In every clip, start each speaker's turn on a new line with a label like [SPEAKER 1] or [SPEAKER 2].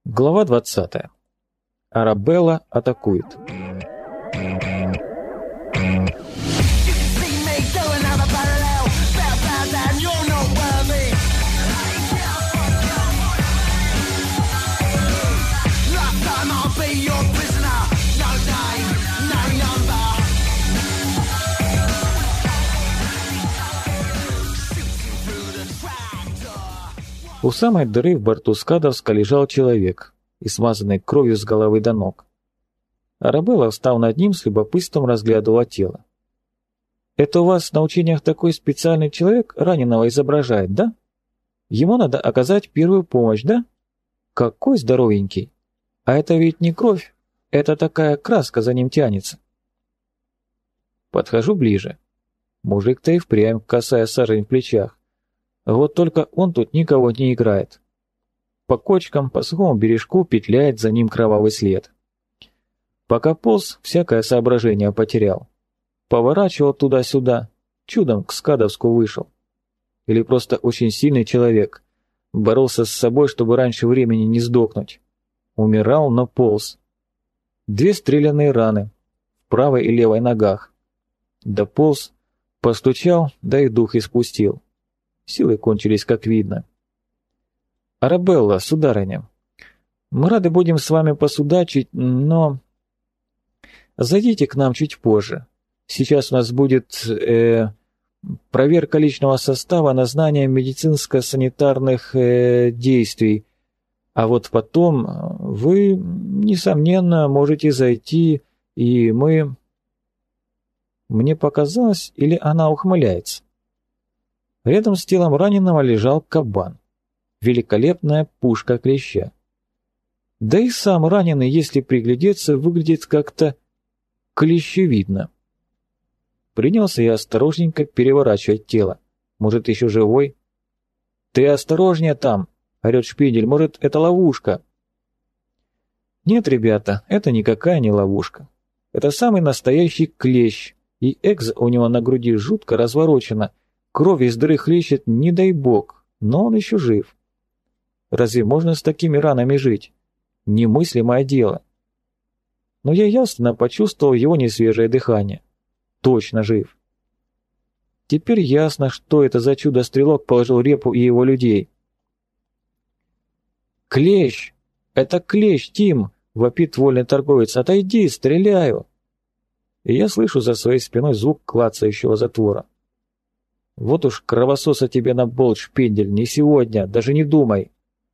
[SPEAKER 1] Глава 20. Арабелла атакует. У самой дыры в борту Скадовска лежал человек, измазанный кровью с головы до ног. Арабелла, встав над ним, с любопытством разглядывала тело. «Это у вас на учениях такой специальный человек раненого изображает, да? Ему надо оказать первую помощь, да? Какой здоровенький! А это ведь не кровь, это такая краска за ним тянется». Подхожу ближе. Мужик-то и впрямь косая сажень в плечах. Вот только он тут никого не играет. По кочкам, по сухому бережку петляет за ним кровавый след. Пока полз, всякое соображение потерял. Поворачивал туда-сюда, чудом к Скадовску вышел. Или просто очень сильный человек. Боролся с собой, чтобы раньше времени не сдохнуть. Умирал, но полз. 2 стрелянные раны в правой и левой ногах. Дополз, постучал, да и дух испустил. Силы кончились, как видно. «Арабелла, сударыня, мы рады будем с вами посудачить, но... Зайдите к нам чуть позже. Сейчас у нас будет проверка личного состава на знание медицинско-санитарных действий. А вот потом вы, несомненно, можете зайти, и мы...» Мне показалось, или она ухмыляется? Рядом с телом раненого лежал кабан. Великолепная пушка клеща. Да и сам раненый, если приглядеться, выглядит как-то клещевидно. Принялся я осторожненько переворачивать тело. Может, еще живой? «Ты осторожнее там!» — орет Шпиндель. «Может, это ловушка?» Нет, ребята, это никакая не ловушка. Это самый настоящий клещ, и экзо у него на груди жутко разворочена. Кровь из дыры хлещет, не дай бог, но он еще жив. Разве можно с такими ранами жить? Немыслимое дело. Но я явственно почувствовал его несвежее дыхание. Точно жив. Теперь ясно, что это за чудо-стрелок положил Репу и его людей. «Клещ! Это клещ, Тим!» — вопит вольный торговец. «Отойди, стреляю!» И я слышу за своей спиной звук клацающего затвора. «Вот уж кровососа тебе на болт, Шпиндель, не сегодня, даже не думай!»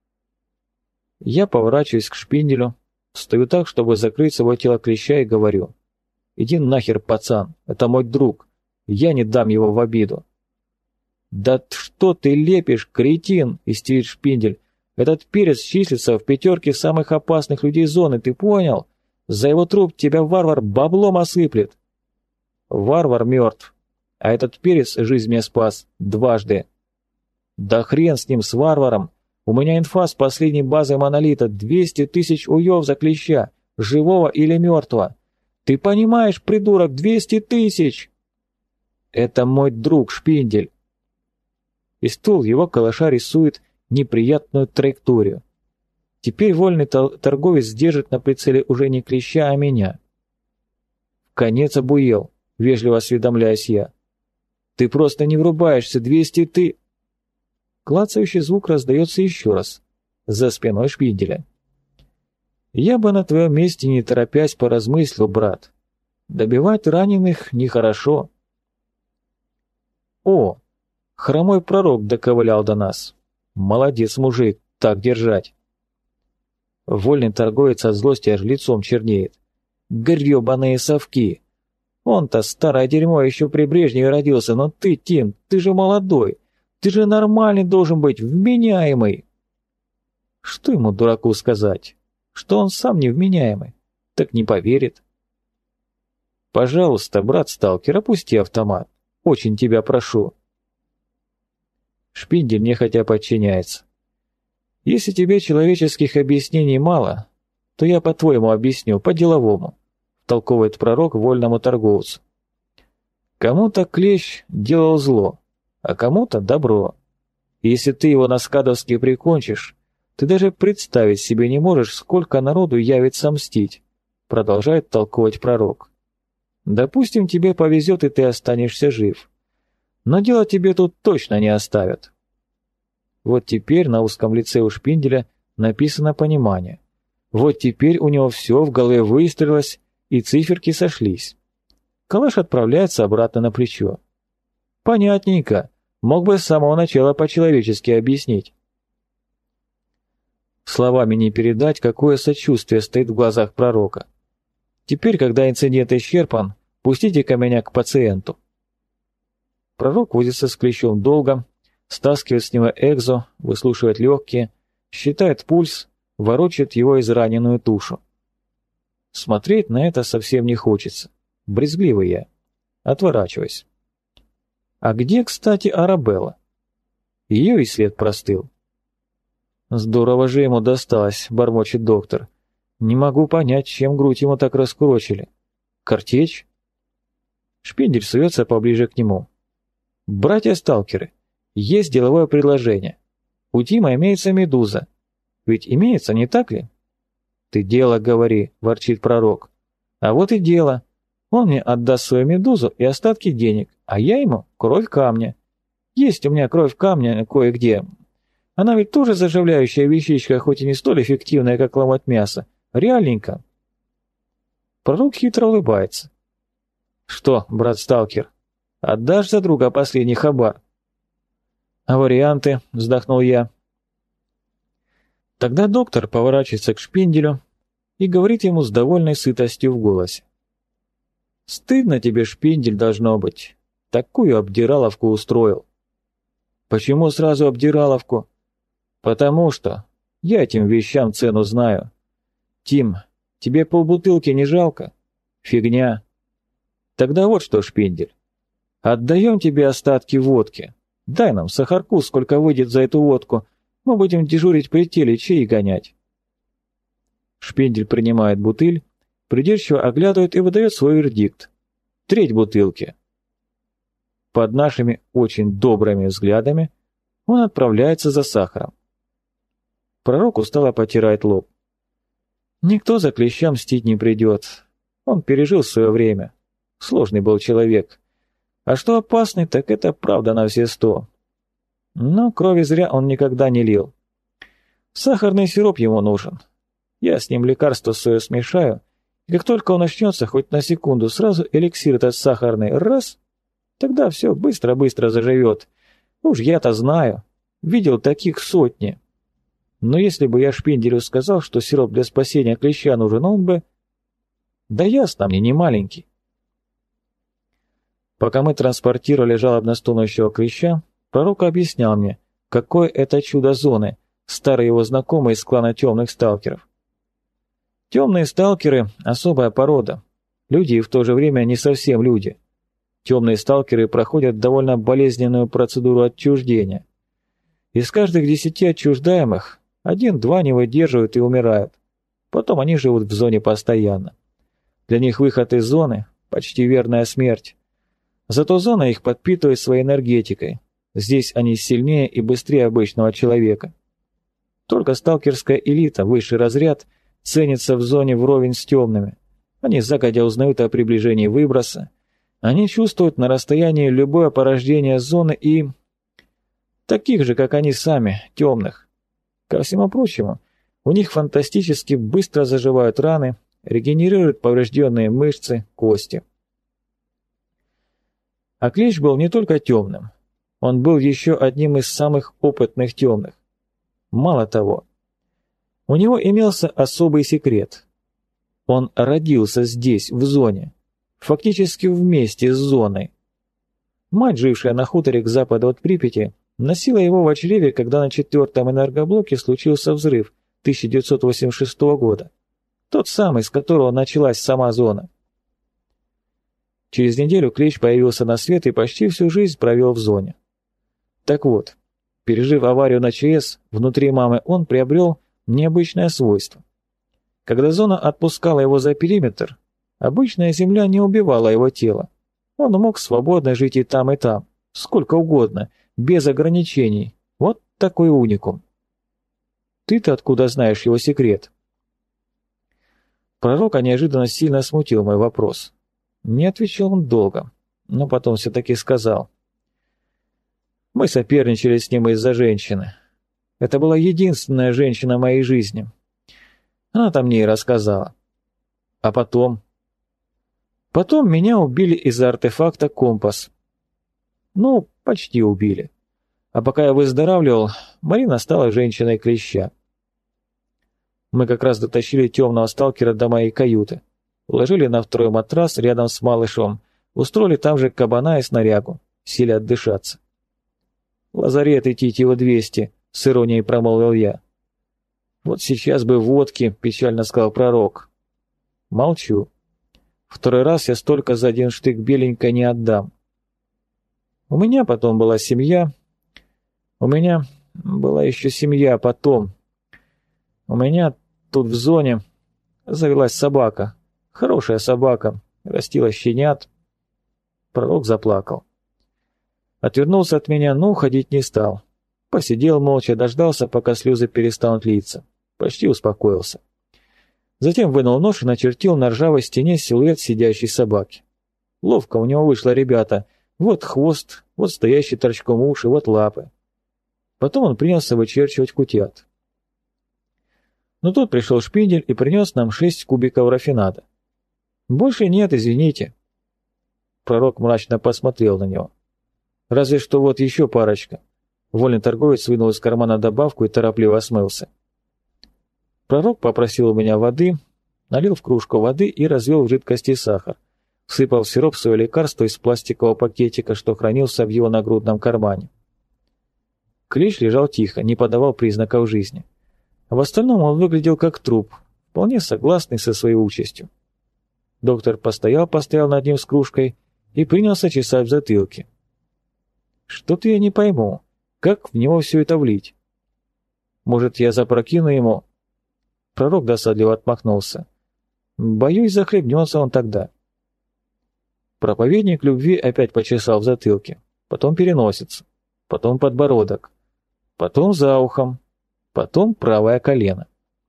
[SPEAKER 1] Я поворачиваюсь к Шпинделю, стою так, чтобы закрыть собой тело клеща, и говорю: «Иди нахер, пацан, это мой друг, я не дам его в обиду». «Да что ты лепишь, кретин!» — истерит Шпиндель. «Этот перец числится в 5 самых опасных людей зоны, ты понял? За его труп тебя варвар баблом осыплет». «Варвар мертв, а этот перец жизнь мне спас 2. «Да хрен с ним, с варваром! У меня инфа с последней базы Монолита, 200 000 уев за клеща, живого или мертвого. Ты понимаешь, придурок, 200 000!» «Это мой друг, Шпиндель!» И ствол его калаша рисует неприятную траекторию. Теперь вольный торговец держит на прицеле уже не клеща, а меня. «В конец обуел», — вежливо осведомляюсь я. «Ты просто не врубаешься, 200 ты...» Клацающий звук раздается еще раз, за спиной Шпинделя. «Я бы на твоем месте, не торопясь, поразмыслил, брат. Добивать раненых нехорошо». «О, хромой пророк доковылял до нас. Молодец, мужик, так держать». Вольный торговец от злости аж лицом чернеет. «Гребаные совки! Он-то старое дерьмо еще при Брежневе родился, но ты, Тим, ты же молодой. Ты же нормальный должен быть, вменяемый». Что ему, дураку, сказать? Что он сам невменяемый? Так не поверит. «Пожалуйста, брат сталкер, опусти автомат. Очень тебя прошу». Шпиндель нехотя подчиняется. «Если тебе человеческих объяснений мало, то я по-твоему объясню, по-деловому», — втолковывает пророк вольному торговцу. «Кому-то клещ делал зло, а кому-то добро. И если ты его на Скадовске прикончишь, Ты даже представить себе не можешь, сколько народу явится мстить, продолжает толковать пророк. Допустим, тебе повезет, и ты останешься жив. Но дело тебе тут точно не оставят. Вот теперь на узком лице у Шпинделя написано понимание. Вот теперь у него все в голове выстроилось, и циферки сошлись. Калаш отправляется обратно на плечо. Понятненько, мог бы с самого начала по-человечески объяснить. Словами не передать, какое сочувствие стоит в глазах пророка. Теперь, когда инцидент исчерпан, пустите-ка меня к пациенту. Пророк возится с клещом долго, стаскивает с него экзо, выслушивает легкие, считает пульс, ворочает его израненную тушу. Смотреть на это совсем не хочется. Брезгливый я. Отворачиваюсь. А где, кстати, Арабелла? Ее и след простыл. Здорово же ему досталось, бормочет доктор. Не могу понять, чем грудь ему так раскурочили. Картечь? Шпиндель суется поближе к нему. Братья-сталкеры, есть деловое предложение. У Тима имеется медуза. Ведь имеется, не так ли? Ты дело говори, ворчит пророк. А вот и дело. Он мне отдаст свою медузу и остатки денег, а я ему кровь камня. Есть у меня кровь камня кое-где. Она ведь тоже заживляющая вещичка, хоть и не столь эффективная, как ломать мясо. Реальненько. Пророк хитро улыбается. Что, брат-сталкер, отдашь за друга последний хабар? А варианты, вздохнул я. Тогда доктор поворачивается к Шпинделю и говорит ему с довольной сытостью в голосе. Стыдно тебе, Шпиндель, должно быть. Такую обдираловку устроил. Почему сразу обдираловку? Потому что я этим вещам цену знаю. Тим, тебе полбутылки не жалко? Фигня. Тогда вот что, Шпиндель. Отдаем тебе остатки водки. Дай нам сахарку, сколько выйдет за эту водку. Мы будем дежурить при теле, чаи гонять. Шпиндель принимает бутыль, придирчиво оглядывает и выдает свой вердикт. Треть бутылки. Под нашими очень добрыми взглядами он отправляется за сахаром. Пророк устало потирает лоб. Никто за клеща мстить не придет. Он пережил свое время. Сложный был человек. А что опасный, так это правда на все 100. Но крови зря он никогда не лил. Сахарный сироп ему нужен. Я с ним лекарство свое смешаю, и как только он начнется, хоть на секунду, сразу эликсир этот сахарный раз, тогда все быстро-быстро заживет. Уж я-то знаю, видел таких сотни. Но если бы я Шпинделю сказал, что сироп для спасения клеща нужен, он бы... Да ясно мне, не маленький. Пока мы транспортировали жалобно стонущего клеща, пророк объяснял мне, какое это чудо зоны, старый его знакомый из клана темных сталкеров. Темные сталкеры – особая порода. Люди и в то же время не совсем люди. Темные сталкеры проходят довольно болезненную процедуру отчуждения. Из каждых 10 отчуждаемых 1-2 не выдерживают и умирают. Потом они живут в зоне постоянно. Для них выход из зоны – почти верная смерть. Зато зона их подпитывает своей энергетикой. Здесь они сильнее и быстрее обычного человека. Только сталкерская элита, высший разряд, ценится в зоне вровень с темными. Они загодя узнают о приближении выброса. Они чувствуют на расстоянии любое порождение зоны и... таких же, как они сами, темных. Ко всему прочему, у них фантастически быстро заживают раны, регенерируют поврежденные мышцы, кости. А клещ был не только темным. Он был еще одним из самых опытных темных. Мало того, у него имелся особый секрет. Он родился здесь, в зоне, фактически вместе с зоной. Мать, жившая на хуторе к западу от Припяти, носила его в чреве, когда на 4-м энергоблоке случился взрыв 1986 года. Тот самый, с которого началась сама зона. Через неделю клещ появился на свет и почти всю жизнь провел в зоне. Так вот, пережив аварию на ЧС, внутри мамы он приобрел необычное свойство. Когда зона отпускала его за периметр, обычная земля не убивала его тело. Он мог свободно жить и там, сколько угодно, без ограничений. Вот такой уникум. Ты-то откуда знаешь его секрет?» Пророка неожиданно сильно смутил мой вопрос. Не отвечал он долго, но потом все-таки сказал. Мы соперничали с ним из-за женщины. Это была единственная женщина в моей жизни. Она-то мне и рассказала. А потом? Потом меня убили из-за артефакта «Компас». Ну, почти убили. А пока я выздоравливал, Марина стала женщиной-клеща. Мы как раз дотащили темного сталкера до моей каюты. Уложили на второй матрас рядом с малышом, устроили там же кабана и снарягу, сели отдышаться. «В лазарет идти его 200», — с иронией промолвил я. «Вот сейчас бы водки», — печально сказал пророк. Молчу. Второй раз я столько за один штык беленькой не отдам. У меня потом была семья. У меня была еще семья потом. У меня тут в зоне завелась собака. Хорошая собака. Растила щенят. Пророк заплакал. Отвернулся от меня, но уходить не стал. Посидел молча, дождался, пока слезы перестанут литься. Почти успокоился. Затем вынул нож и начертил на ржавой стене силуэт сидящей собаки. Ловко у него вышло, ребята. Вот хвост, вот стоящий торчком уши, вот лапы. Потом он принялся вычерчивать кутят. Но тут пришел шпиндель и принес нам 6 кубиков рафинада. «Больше нет, извините». Пророк мрачно посмотрел на него. «Разве что вот еще парочка». Вольный торговец вынул из кармана добавку и торопливо смылся. Пророк попросил у меня воды, налил в кружку воды и развел в жидкости сахар, всыпал в сироп свое лекарство из пластикового пакетика, что хранился в его нагрудном кармане. Клещ лежал тихо, не подавал признаков жизни. В остальном он выглядел как труп, вполне согласный со своей участью. Доктор постоял над ним с кружкой и принялся чесать в затылке. Что-то я не пойму, как в него все это влить? Может, я запрокину ему? Пророк досадливо отмахнулся. Боюсь, захлебнется он тогда. Проповедник любви опять почесал в затылке, потом переносицу, потом подбородок, потом за ухом, потом правое колено.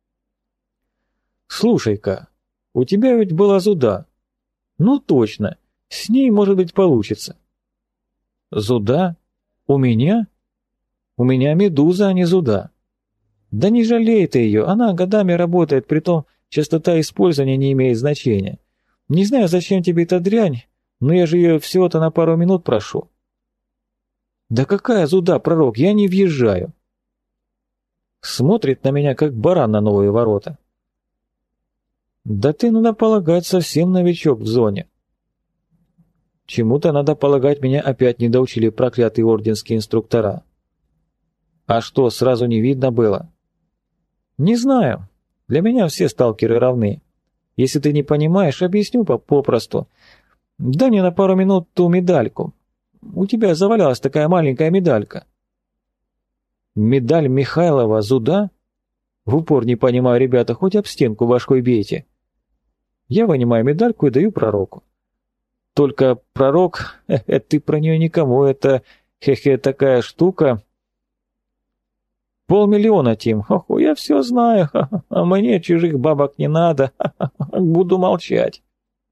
[SPEAKER 1] «Слушай-ка, у тебя ведь была зуда». «Ну точно, с ней, может быть, получится». «Зуда? У меня? У меня медуза, а не зуда». «Да не жалей ты ее, она годами работает, притом частота использования не имеет значения. Не знаю, зачем тебе эта дрянь, но я же ее всего-то на пару минут прошу». «Да какая зуда, пророк, я не въезжаю». Смотрит на меня, как баран на новые ворота. «Да ты, надо полагать, совсем новичок в зоне». Чему-то, надо полагать, меня опять не доучили проклятые орденские инструктора. А что, сразу не видно было? Не знаю. Для меня все сталкеры равны. Если ты не понимаешь, объясню попросту. Дай мне на пару минут ту медальку. У тебя завалялась такая маленькая медалька. Медаль Михайлова Зуда? В упор не понимаю, ребята, хоть об стенку башкой бейте. Я вынимаю медальку и даю пророку. Только пророк, ты про нее никому, это, такая штука. 500 000, Тим, я все знаю, а мне чужих бабок не надо, буду молчать.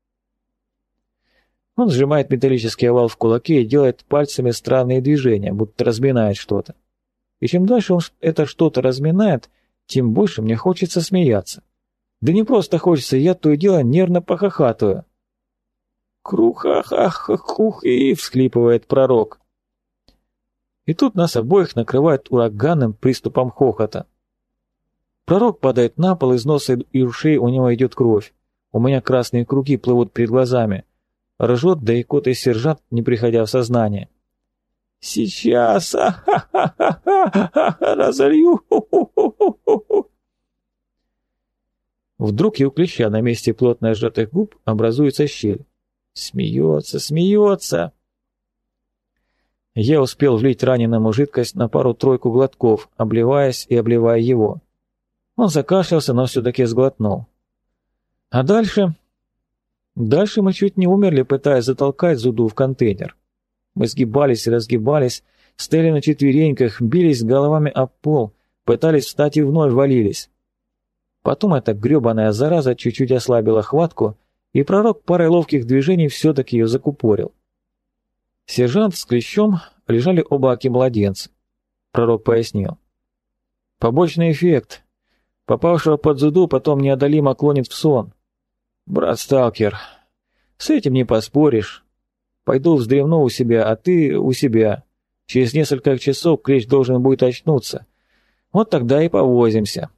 [SPEAKER 1] Он сжимает металлический овал в кулаке и делает пальцами странные движения, будто разминает что-то. И чем дальше он это что-то разминает, тем больше мне хочется смеяться. Да не просто хочется, я то и дело нервно похохатываю. «Круха-ха-ха-хух-и!» — всхлипывает пророк. И тут нас обоих накрывает ураганным приступом хохота. Пророк падает на пол, из носа и ушей у него идет кровь. У меня красные круги плывут перед глазами. Ржет, да и кот и сержант, не приходя в сознание. «Сейчас! Разолью!» Вдруг и у клеща на месте плотно сжатых губ образуется щель. Смеется, смеется. Я успел влить раненому жидкость на пару-тройку глотков, обливаясь и обливая его. Он закашлялся, но все-таки сглотнул. А дальше... Дальше мы чуть не умерли, пытаясь затолкать Зуду в контейнер. Мы сгибались и разгибались, стояли на четвереньках, бились головами об пол, Пытались встать и вновь валились. Потом эта гребаная зараза чуть-чуть ослабила хватку, и пророк парой ловких движений все-таки ее закупорил. Сержант с Клещом лежали оба аки-младенца. Пророк пояснил. Побочный эффект. Попавшего под зуду потом неодолимо клонит в сон. Брат-сталкер, с этим не поспоришь. Пойду вздремну у себя, а ты у себя. Через несколько часов Клещ должен будет очнуться. Вот тогда и повозимся.